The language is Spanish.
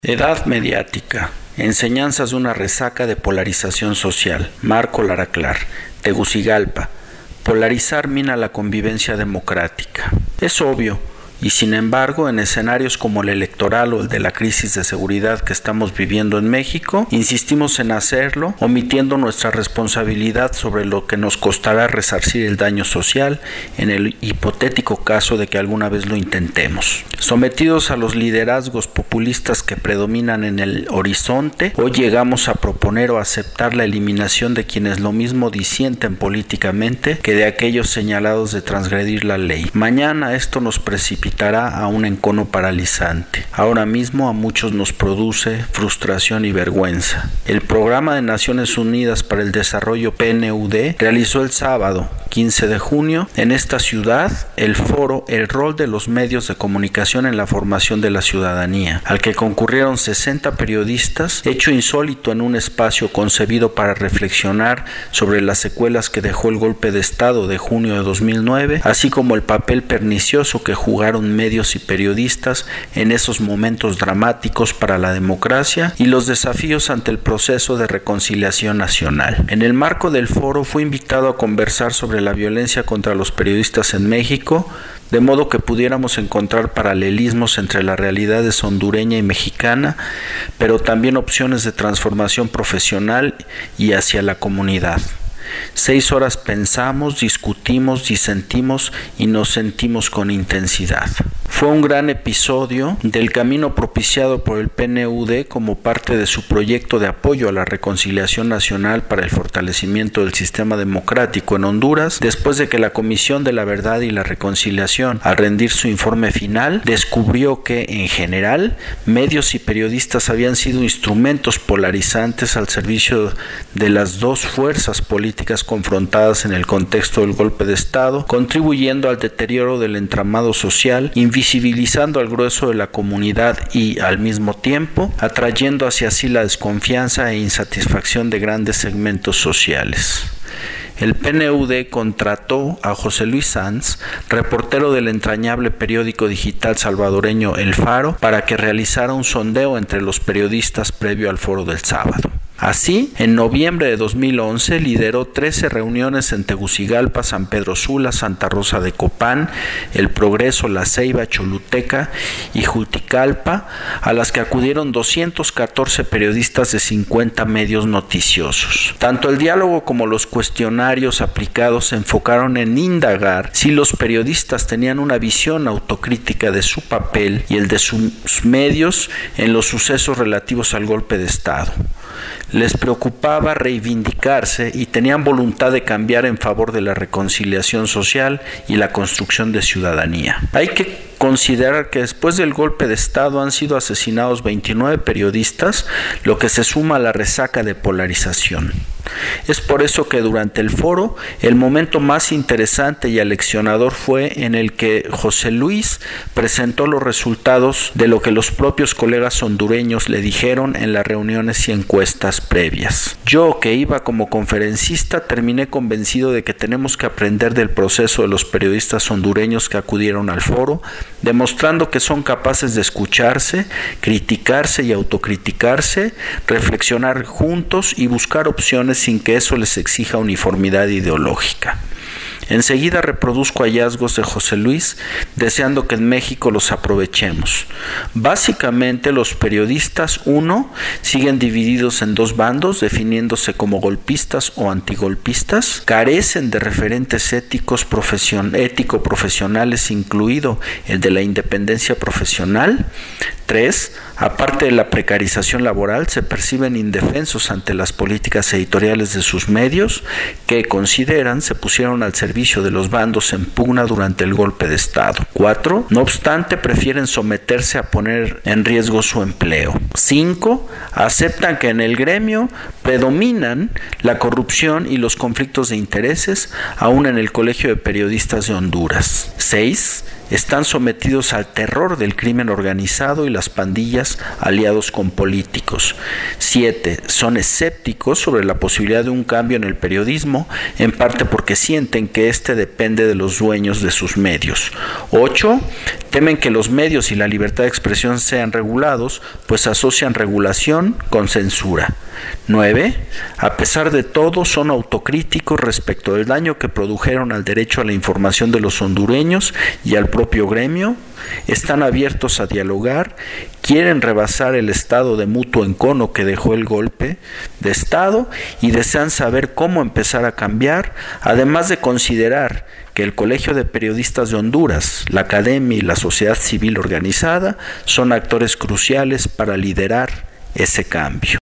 Edad mediática. Enseñanzas de una resaca de polarización social. Marco Lara Clar. Tegucigalpa. Polarizar mina la convivencia democrática. Es obvio, y sin embargo, en escenarios como el electoral o el de la crisis de seguridad que estamos viviendo en México, insistimos en hacerlo, omitiendo nuestra responsabilidad sobre lo que nos costará resarcir el daño social en el hipotético caso de que alguna vez lo intentemos. Sometidos a los liderazgos populistas que predominan en el horizonte, hoy llegamos a proponer o aceptar la eliminación de quienes lo mismo disienten políticamente que de aquellos señalados de transgredir la ley. Mañana esto nos precipitará a un encono paralizante. Ahora mismo a muchos nos produce frustración y vergüenza. El Programa de Naciones Unidas para el Desarrollo PNUD realizó el sábado 15 de junio en esta ciudad el foro El rol de los medios de comunicación en la formación de la ciudadanía, al que concurrieron 60 periodistas, hecho insólito en un espacio concebido para reflexionar sobre las secuelas que dejó el golpe de Estado de junio de 2009, así como el papel pernicioso que jugaron medios y periodistas en esos momentos dramáticos para la democracia y los desafíos ante el proceso de reconciliación nacional. En el marco del foro fue invitado a conversar sobre la violencia contra los periodistas en México, de modo que pudiéramos encontrar paralelismos entre las realidades hondureña y mexicana, pero también opciones de transformación profesional y hacia la comunidad. 6 horas pensamos, discutimos, disentimos y nos sentimos con intensidad. Fue un gran episodio del camino propiciado por el PNUD como parte de su proyecto de apoyo a la reconciliación nacional para el fortalecimiento del sistema democrático en Honduras, después de que la Comisión de la Verdad y la Reconciliación, al rendir su informe final, descubrió que, en general, medios y periodistas habían sido instrumentos polarizantes al servicio de las dos fuerzas políticas confrontadas en el contexto del golpe de Estado, contribuyendo al deterioro del entramado social, invisibilizando al grueso de la comunidad y, al mismo tiempo, atrayendo hacia sí la desconfianza e insatisfacción de grandes segmentos sociales. El PNUD contrató a José Luis Sanz, reportero del entrañable periódico digital salvadoreño El Faro, para que realizara un sondeo entre los periodistas previo al foro del sábado. Así, en noviembre de 2011 lideró 13 reuniones en Tegucigalpa, San Pedro Sula, Santa Rosa de Copán, El Progreso, La Ceiba, Choluteca y Juticalpa, a las que acudieron 214 periodistas de 50 medios noticiosos. Tanto el diálogo como los cuestionarios aplicados se enfocaron en indagar si los periodistas tenían una visión autocrítica de su papel y el de sus medios en los sucesos relativos al golpe de Estado. Les preocupaba reivindicarse y tenían voluntad de cambiar en favor de la reconciliación social y la construcción de ciudadanía. Hay que considerar que después del golpe de Estado han sido asesinados 29 periodistas, lo que se suma a la resaca de polarización. Es por eso que durante el foro el momento más interesante y aleccionador fue en el que José Luis presentó los resultados de lo que los propios colegas hondureños le dijeron en las reuniones y encuestas previas. Yo, que iba como conferencista, terminé convencido de que tenemos que aprender del proceso de los periodistas hondureños que acudieron al foro, demostrando que son capaces de escucharse, criticarse y autocriticarse, reflexionar juntos y buscar opciones sin que eso les exija uniformidad ideológica. Enseguida reproduzco hallazgos de José Luis, deseando que en México los aprovechemos. Básicamente, los periodistas, siguen divididos en dos bandos, definiéndose como golpistas o antigolpistas, carecen de referentes ético-profesionales, incluido el de la independencia profesional. 3. Aparte de la precarización laboral, se perciben indefensos ante las políticas editoriales de sus medios, que consideran se pusieron al servicio de los bandos en pugna durante el golpe de Estado. 4. No obstante, prefieren someterse a poner en riesgo su empleo. 5. Aceptan que en el gremio predominan la corrupción y los conflictos de intereses, aún en el Colegio de Periodistas de Honduras. 6. Están sometidos al terror del crimen organizado y las pandillas aliados con políticos. 7. Son escépticos sobre la posibilidad de un cambio en el periodismo, en parte porque sienten que este depende de los dueños de sus medios. 8. Temen que los medios y la libertad de expresión sean regulados, pues asocian regulación con censura. 9. A pesar de todo, son autocríticos respecto del daño que produjeron al derecho a la información de los hondureños y al propio gremio. Están abiertos a dialogar, quieren rebasar el estado de mutuo encono que dejó el golpe de Estado y desean saber cómo empezar a cambiar, además de considerar que el Colegio de Periodistas de Honduras, la Academia y la sociedad civil organizada son actores cruciales para liderar ese cambio.